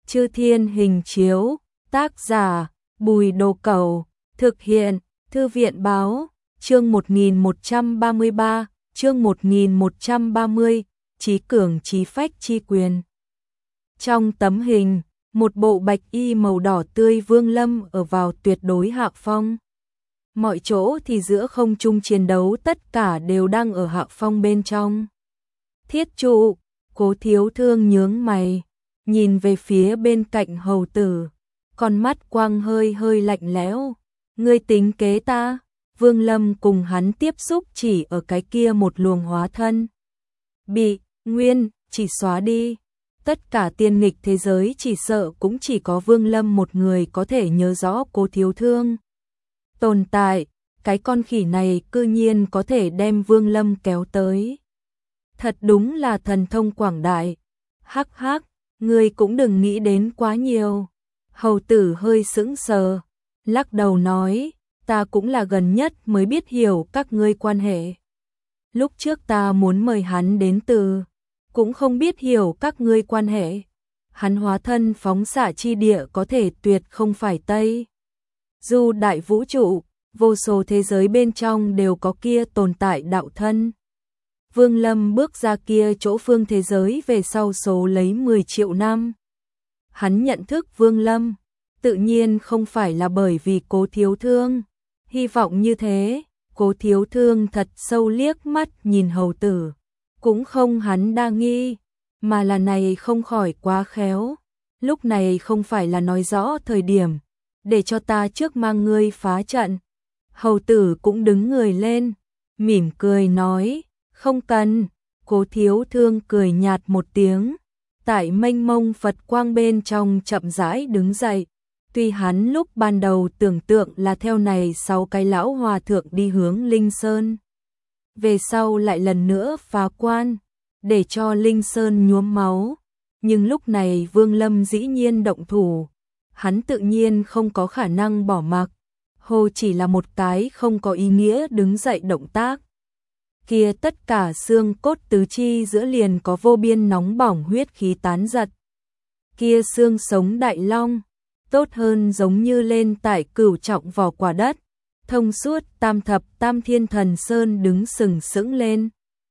Chư Thiên Hình Chiếu, tác giả Bùi Đồ Cẩu, thực hiện Thư viện Báo, chương 1133, chương 1130, Chí Cường Chí Phách Chi Quyền. Trong tấm hình, một bộ bạch y màu đỏ tươi Vương Lâm ở vào tuyệt đối hạ phong. Mọi chỗ thì giữa không trung chiến đấu tất cả đều đang ở hạ phong bên trong. Thiết trụ, Cố Thiếu Thương nhướng mày, nhìn về phía bên cạnh hầu tử, con mắt quang hơi hơi lạnh lẽo. Ngươi tính kế ta? Vương Lâm cùng hắn tiếp xúc chỉ ở cái kia một luồng hóa thân. Bị, nguyên, chỉ xóa đi. Tất cả tiên nghịch thế giới chỉ sợ cũng chỉ có Vương Lâm một người có thể nhớ rõ Cố Thiếu Thương tồn tại, cái con khỉ này cư nhiên có thể đem Vương Lâm kéo tới. Thật đúng là thần thông quảng đại. Hắc hắc, ngươi cũng đừng nghĩ đến quá nhiều. Hầu tử hơi sững sờ, lắc đầu nói, ta cũng là gần nhất mới biết hiểu các ngươi quan hệ. Lúc trước ta muốn mời hắn đến từ, cũng không biết hiểu các ngươi quan hệ. Hắn hóa thân phóng xạ chi địa có thể tuyệt không phải Tây Du đại vũ trụ, vô số thế giới bên trong đều có kia tồn tại đạo thân. Vương Lâm bước ra kia chỗ phương thế giới về sau số lấy 10 triệu năm. Hắn nhận thức Vương Lâm, tự nhiên không phải là bởi vì Cố Thiếu Thương. Hy vọng như thế, Cố Thiếu Thương thật sâu liếc mắt nhìn hầu tử. Cũng không hắn đa nghi, mà là này không khỏi quá khéo. Lúc này không phải là nói rõ thời điểm, để cho ta trước mang ngươi phá trận. Hầu tử cũng đứng người lên, mỉm cười nói, không cần. Cố Thiếu Thương cười nhạt một tiếng, tại mênh mông Phật quang bên trong chậm rãi đứng dậy. Tuy hắn lúc ban đầu tưởng tượng là theo này 6 cái lão hòa thượng đi hướng Linh Sơn, về sau lại lần nữa phá quan, để cho Linh Sơn nhuốm máu. Nhưng lúc này Vương Lâm dĩ nhiên động thủ, hắn tự nhiên không có khả năng bỏ mặc. Hồ chỉ là một cái không có ý nghĩa đứng dậy động tác. Kia tất cả xương cốt tứ chi giữa liền có vô biên nóng bỏng huyết khí tán giật. Kia xương sống đại long, tốt hơn giống như lên tại cửu trọng vỏ quả đất, thông suốt tam thập tam thiên thần sơn đứng sừng sững lên.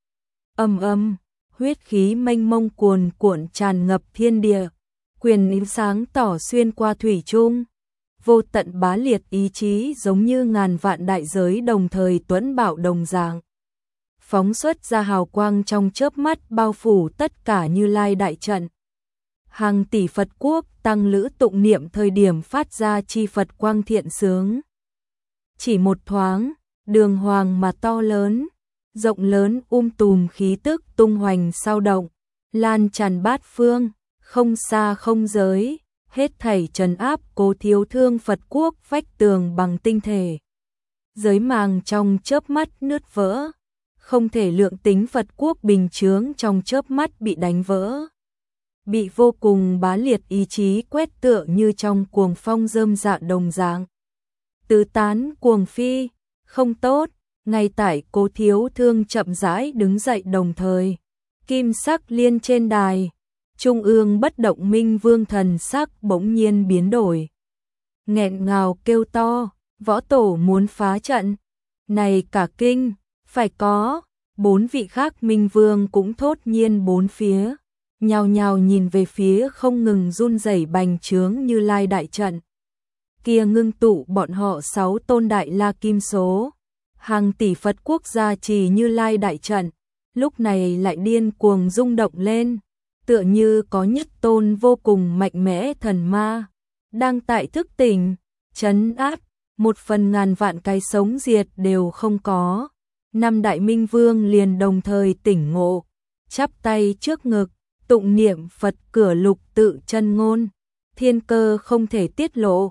Ầm ầm, huyết khí mênh mông cuồn cuộn tràn ngập thiên địa, quyền ánh sáng tỏ xuyên qua thủy chung. Vô tận bá liệt ý chí giống như ngàn vạn đại giới đồng thời tuẫn bạo đồng dạng. Phóng xuất ra hào quang trong chớp mắt bao phủ tất cả Như Lai đại trận. Hàng tỷ Phật quốc tăng lữ tụng niệm thời điểm phát ra chi Phật quang thiện sướng. Chỉ một thoáng, đường hoàng mà to lớn, rộng lớn tùm khí tức tung hoành sao động, lan tràn bát phương, không xa không giới, hết thảy trấn áp Cố Thiếu Thương Phật quốc vách tường bằng tinh thể. Giới màng trong chớp mắt nứt vỡ, không thể lượng tính Phật quốc bình chướng trong chớp mắt bị đánh vỡ. Bị vô cùng bá liệt ý chí quét tựa như trong cuồng phong rơm rạ đồng dạng. Tứ tán cuồng phi, không tốt, ngay tại Cố Thiếu Thương chậm rãi đứng dậy đồng thời. Kim sắc liên trên đài, trung ương bất động minh vương thần sắc bỗng nhiên biến đổi. Nghẹn ngào kêu to, võ tổ muốn phá trận. Này cả kinh, phải có, 4 vị khác minh vương cũng thốt nhiên bốn phía. Nhào nhào nhìn về phía không ngừng run rẩy bành trướng Như Lai đại trận. Kia ngưng tụ bọn họ 6 tôn đại la kim số. Hàng tỷ Phật quốc gia trì Như Lai đại trận, lúc này lại điên cuồng rung động lên. Tựa như có nhất tôn vô cùng mạnh mẽ thần ma, đang tại thức tỉnh, trấn áp, 1/1000 vạn cái sống diệt đều không có. 5 đại minh vương liền đồng thời tỉnh ngộ, chắp tay trước ngực, tụng niệm Phật cửa lục tự chân ngôn, thiên cơ không thể tiết lộ.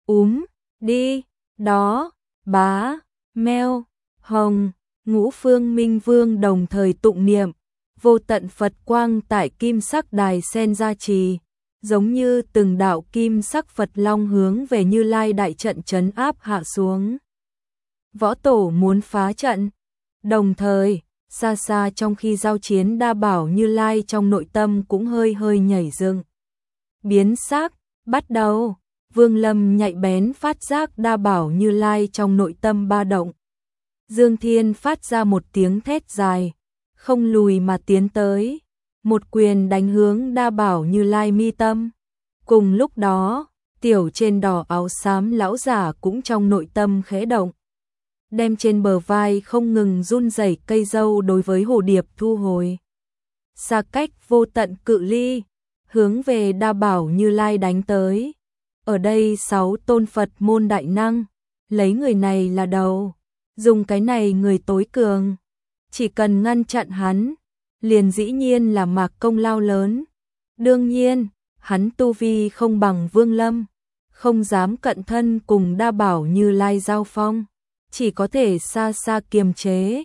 Đi, đó, bá, meo, hồng, ngũ phương minh vương đồng thời tụng niệm. Vô tận Phật quang tại kim sắc đài sen gia trì, giống như từng đạo kim sắc Phật long hướng về Như Lai đại trận trấn áp hạ xuống. Võ tổ muốn phá trận. Đồng thời, xa xa trong khi giao chiến đa bảo Như Lai trong nội tâm cũng hơi hơi nhảy dựng. biến sắc, bắt đầu. Vương Lâm nhạy bén phát giác Đa Bảo Như Lai trong nội tâm ba động. Dương Thiên phát ra một tiếng thét dài, không lùi mà tiến tới, một quyền đánh hướng Đa Bảo Như Lai mi tâm. Cùng lúc đó, tiểu trên đỏ áo xám lão giả cũng trong nội tâm khẽ động, đem trên bờ vai không ngừng run rẩy cây dâu đối với hồ điệp thu hồi. Xa cách vô tận cự ly, hướng về Đa Bảo Như Lai đánh tới. Ở đây 6 tôn Phật môn đại năng, lấy người này là đầu, dùng cái này người tối cường, chỉ cần ngăn chặn hắn, liền dĩ nhiên là mặc công lao lớn. Đương nhiên, hắn tu vi không bằng Vương Lâm, không dám cận thân cùng Đa Bảo Như Lai giao phong, chỉ có thể xa xa kiềm chế.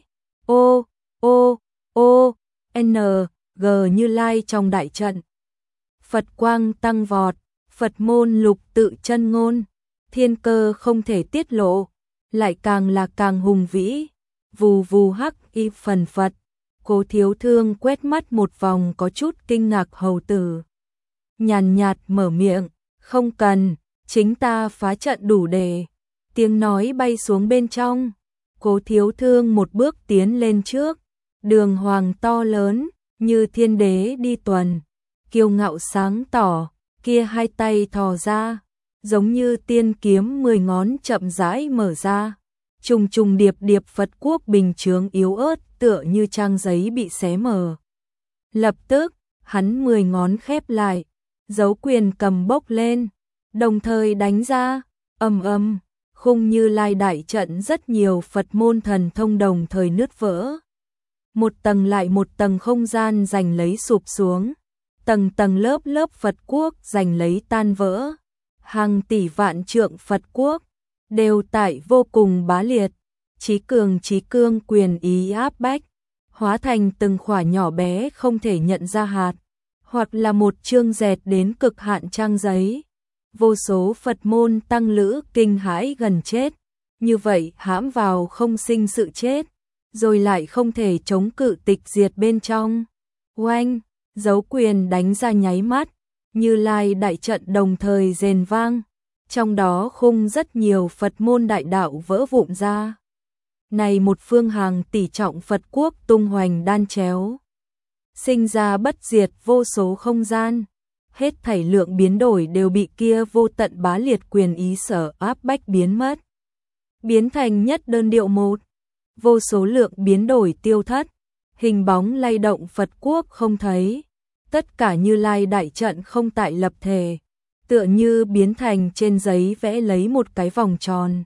N, G Như Lai trong đại trận. Phật quang tăng vọt, Phật môn lục tự chân ngôn, thiên cơ không thể tiết lộ, lại càng là càng hùng vĩ. Vù vù hắc y phần Phật, Cố Thiếu Thương quét mắt một vòng có chút kinh ngạc hầu tử. Nhàn nhạt mở miệng, không cần, chính ta phá trận đủ để. Tiếng nói bay xuống bên trong, Cố Thiếu Thương một bước tiến lên trước, đường hoàng to lớn, như thiên đế đi tuần, kiêu ngạo sáng tỏ, kia hai tay thò ra, giống như tiên kiếm 10 ngón chậm rãi mở ra. Trùng trùng điệp điệp Phật quốc bình chướng yếu ớt tựa như trang giấy bị xé mở. Lập tức, hắn 10 ngón khép lại, dấu quyền cầm bốc lên, đồng thời đánh ra, ầm ầm, khung Như Lai đại trận rất nhiều Phật môn thần thông đồng thời nứt vỡ. Một tầng lại một tầng không gian giành lấy sụp xuống, tầng tầng lớp lớp Phật quốc giành lấy tan vỡ. Hàng tỷ vạn trượng Phật quốc đều tại vô cùng bá liệt, chí cương quyền ý áp bách, hóa thành từng khỏa nhỏ bé không thể nhận ra hạt, hoặc là một chương dẹt đến cực hạn trang giấy. Vô số Phật môn tăng lữ kinh hãi gần chết, như vậy hãm vào không sinh sự chết, rồi lại không thể chống cự tịch diệt bên trong. Oanh, dấu quyền đánh ra nháy mắt, Như Lai đại trận đồng thời rền vang, trong đó khung rất nhiều Phật môn đại đạo vỡ vụn ra. Này một phương hàng tỷ trọng Phật quốc tung hoành đan chéo, sinh ra bất diệt vô số không gian, hết thảy lượng biến đổi đều bị kia vô tận bá liệt quyền ý sở áp bách biến mất, biến thành nhất đơn điệu một. Vô số lượng biến đổi tiêu thất, hình bóng lay động Phật quốc không thấy, tất cả Như Lai đại trận không tại lập thể, tựa như biến thành trên giấy vẽ lấy một cái vòng tròn.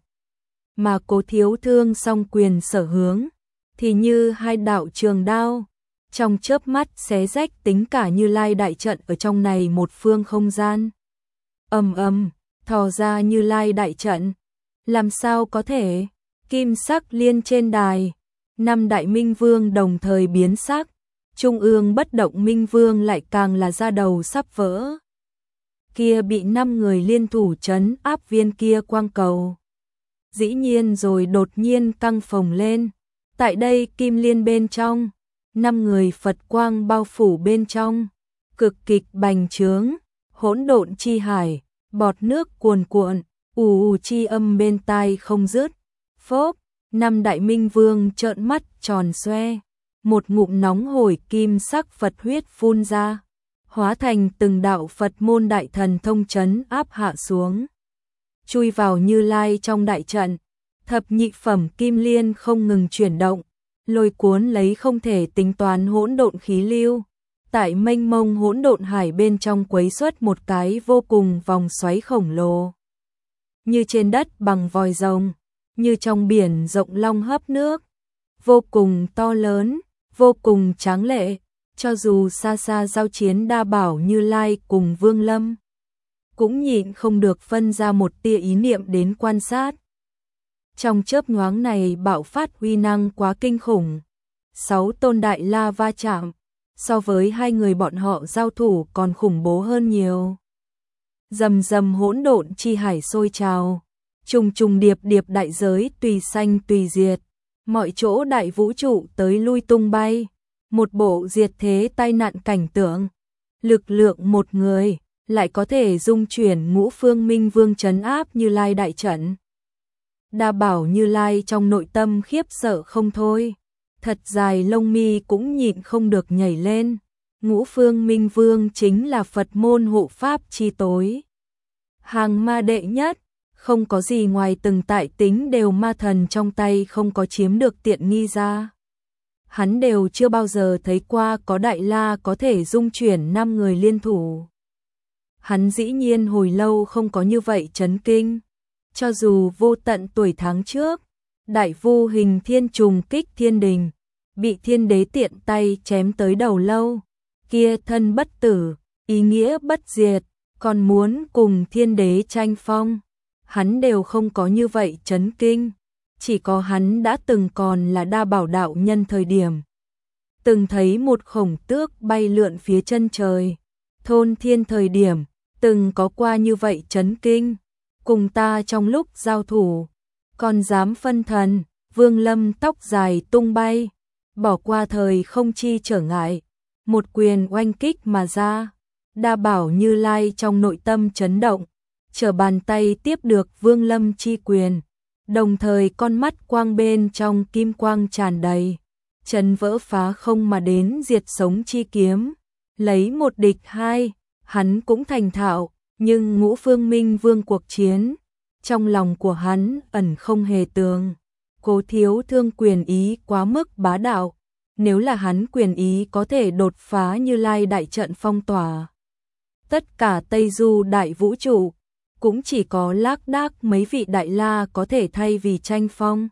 Mà Cố Thiếu Thương song quyền sở hướng, thì như hai đạo trường đao, trong chớp mắt xé rách tính cả Như Lai đại trận ở trong này một phương không gian. Ầm ầm, thò ra Như Lai đại trận, làm sao có thể? Kim sắc liên trên đài, 5 đại minh vương đồng thời biến sắc, trung ương bất động minh vương lại càng là da đầu sắp vỡ. Kia bị 5 người liên thủ trấn áp viên kia quang cầu, dĩ nhiên rồi đột nhiên căng phồng lên. Tại đây kim liên bên trong, 5 người Phật quang bao phủ bên trong, cực kịch bành trướng, hỗn độn chi hải, bọt nước cuồn cuộn, ù chi âm bên tai không dứt. Phốp, 5 đại minh vương trợn mắt tròn xoe, một ngụm nóng hổi kim sắc Phật huyết phun ra, hóa thành từng đạo Phật môn đại thần thông trấn áp hạ xuống, chui vào Như Lai trong đại trận. Thập nhị phẩm kim liên không ngừng chuyển động, lôi cuốn lấy không thể tính toán hỗn độn khí lưu, tại mênh mông hỗn độn hải bên trong quấy xuất một cái vô cùng vòng xoáy khổng lồ, như trên đất bằng vòi rồng, như trong biển rộng long hấp nước, vô cùng to lớn, vô cùng tráng lệ. Cho dù xa xa giao chiến Đa Bảo Như Lai cùng Vương Lâm, cũng nhịn không được phân ra một tia ý niệm đến quan sát. Trong chớp nhoáng này bạo phát uy năng quá kinh khủng, 6 tôn đại la va chạm, so với 2 người bọn họ giao thủ còn khủng bố hơn nhiều. Rầm rầm hỗn độn chi hải sôi trào, trùng trùng điệp điệp đại giới tùy sanh tùy diệt, mọi chỗ đại vũ trụ tới lui tung bay, một bộ diệt thế tai nạn cảnh tượng. Lực lượng một người, lại có thể dung chuyển ngũ phương minh vương trấn áp Như Lai đại trận. Đa Bảo Như Lai trong nội tâm khiếp sợ không thôi, thật dài lông mi cũng nhịn không được nhảy lên. Ngũ phương minh vương chính là Phật môn hộ pháp chi tối, hàng ma đệ nhất, không có gì ngoài từng tại tính đều ma thần trong tay không có chiếm được tiện nghi ra. Hắn đều chưa bao giờ thấy qua có đại la có thể dung chuyển 5 người liên thủ. Hắn dĩ nhiên hồi lâu không có như vậy chấn kinh. Cho dù vô tận tuổi tháng trước, đại vu hình thiên trùng kích thiên đình, bị thiên đế tiện tay chém tới đầu lâu, kia thân bất tử, ý nghĩa bất diệt, còn muốn cùng thiên đế tranh phong. Hắn đều không có như vậy chấn kinh, chỉ có hắn đã từng còn là Đa Bảo đạo nhân thời điểm. Từng thấy một khổng tước bay lượn phía chân trời, thôn thiên thời điểm, từng có qua như vậy chấn kinh, cùng ta trong lúc giao thủ, còn dám phân thần, Vương Lâm tóc dài tung bay, bỏ qua thời không chi trở ngại, một quyền oanh kích mà ra. Đa Bảo Như Lai trong nội tâm chấn động, trở bàn tay tiếp được Vương Lâm chi quyền, đồng thời con mắt quang bên trong kim quang tràn đầy, chấn vỡ phá không mà đến diệt sống chi kiếm, lấy một địch hai, hắn cũng thành thạo, nhưng ngũ phương minh vương cuộc chiến, trong lòng của hắn ẩn không hề tường. Cố Thiếu Thương quyền ý quá mức bá đạo, nếu là hắn quyền ý có thể đột phá Như Lai đại trận phong tỏa tất cả Tây Du đại vũ trụ, cũng chỉ có lác đác mấy vị đại la có thể thay vì tranh phong.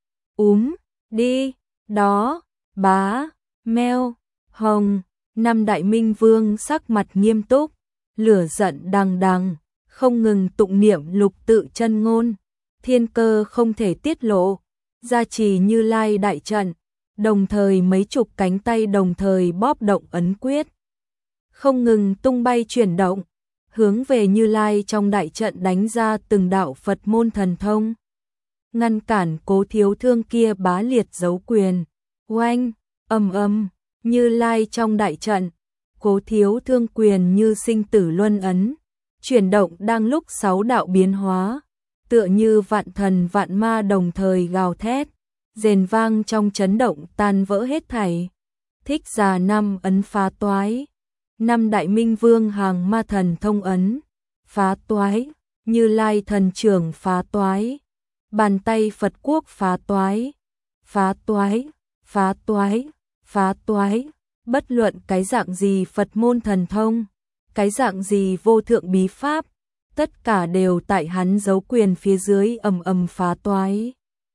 Đi, đó, bá, meo, hồng, 5 đại minh vương sắc mặt nghiêm túc, lửa giận đằng đằng, không ngừng tụng niệm lục tự chân ngôn, thiên cơ không thể tiết lộ, gia trì Như Lai đại trận, đồng thời mấy chục cánh tay đồng thời bóp động ấn quyết, không ngừng tung bay chuyển động, hướng về Như Lai trong đại trận đánh ra từng đạo Phật môn thần thông, ngăn cản Cố Thiếu Thương kia bá liệt giấu quyền. Oanh, ầm, Như Lai trong đại trận, Cố Thiếu Thương quyền như sinh tử luân ấn, chuyển động đang lúc 6 đạo biến hóa, tựa như vạn thần vạn ma đồng thời gào thét, rền vang trong chấn động tan vỡ hết thảy. Thích Già 5 ấn phá toái, 5 đại minh vương hàng ma thần thông ấn, phá toái, Như Lai thần trưởng phá toái, bàn tay Phật quốc phá toái, phá toái, phá toái, phá toái, bất luận cái dạng gì Phật môn thần thông, cái dạng gì vô thượng bí pháp, tất cả đều tại hắn giấu quyền phía dưới ầm phá toái.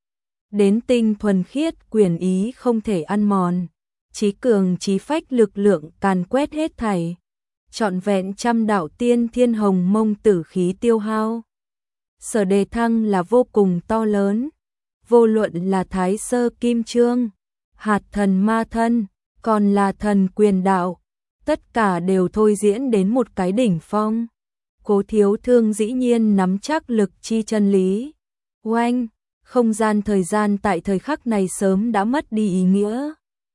Đến tinh thuần khiết quyền ý không thể ăn mòn, chí cường chí phách lực lượng càn quét hết thảy, trọn vẹn 100 đạo tiên thiên hồng mông tử khí tiêu hao. Sở đề thăng là vô cùng to lớn, vô luận là Thái Sơ Kim Trương, hạt thần ma thân, còn là thần quyền đạo, tất cả đều thôi diễn đến một cái đỉnh phong. Cố Thiếu Thương dĩ nhiên nắm chắc lực chi chân lý. Oanh, không gian thời gian tại thời khắc này sớm đã mất đi ý nghĩa.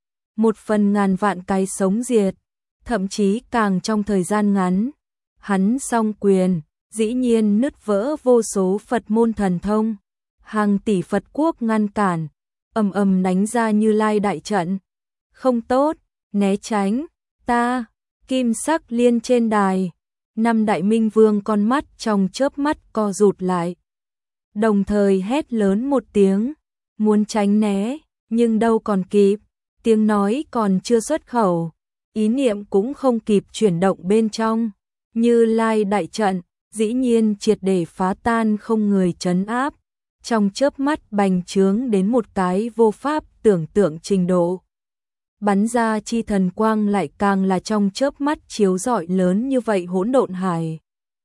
1/1000 vạn cái sống diệt, thậm chí càng trong thời gian ngắn, hắn song quyền, dĩ nhiên nứt vỡ vô số Phật môn thần thông, hàng tỷ Phật quốc ngăn cản, ầm đánh ra Như Lai đại trận. Không tốt, né tránh, ta, kim sắc liên trên đài, 5 đại minh vương con mắt trong chớp mắt co rụt lại. Đồng thời hét lớn một tiếng, muốn tránh né, nhưng đâu còn kịp, tiếng nói còn chưa xuất khẩu, ý niệm cũng không kịp chuyển động bên trong, Như Lai đại trận, dĩ nhiên triệt để phá tan không người trấn áp, trong chớp mắt bành trướng đến một cái vô pháp tưởng tượng trình độ. Bắn ra chi thần quang lại càng là trong chớp mắt chiếu rọi lớn như vậy hỗn độn hải.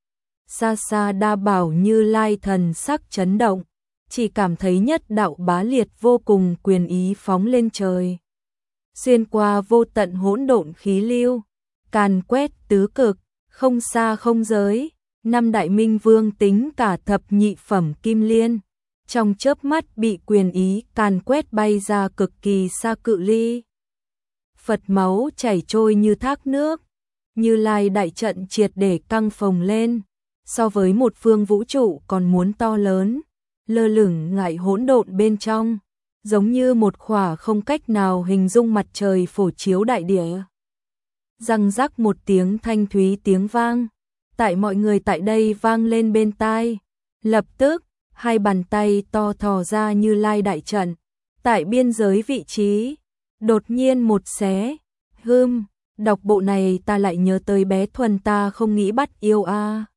Xa xa Đa Bảo Như Lai thần sắc chấn động, chỉ cảm thấy nhất đạo bá liệt vô cùng quyền ý phóng lên trời. Xuyên qua vô tận hỗn độn khí lưu, càn quét tứ cực, không xa không giới, 5 đại minh vương tính cả thập nhị phẩm kim liên, trong chớp mắt bị quyền ý càn quét bay ra cực kỳ xa cự ly. Phật máu chảy trôi như thác nước, Như Lai đại trận triệt để căng phồng lên, so với một phương vũ trụ còn muốn to lớn, lơ lửng ngại hỗn độn bên trong, giống như một khỏa không cách nào hình dung mặt trời phổ chiếu đại địa. Răng rắc một tiếng thanh thúy tiếng vang, tại mọi người tại đây vang lên bên tai. Lập tức, hai bàn tay to thò ra Như Lai đại trận, tại biên giới vị trí, đột nhiên một xé, đọc bộ này ta lại nhớ tới bé Thuần ta không nghĩ bắt yêu a.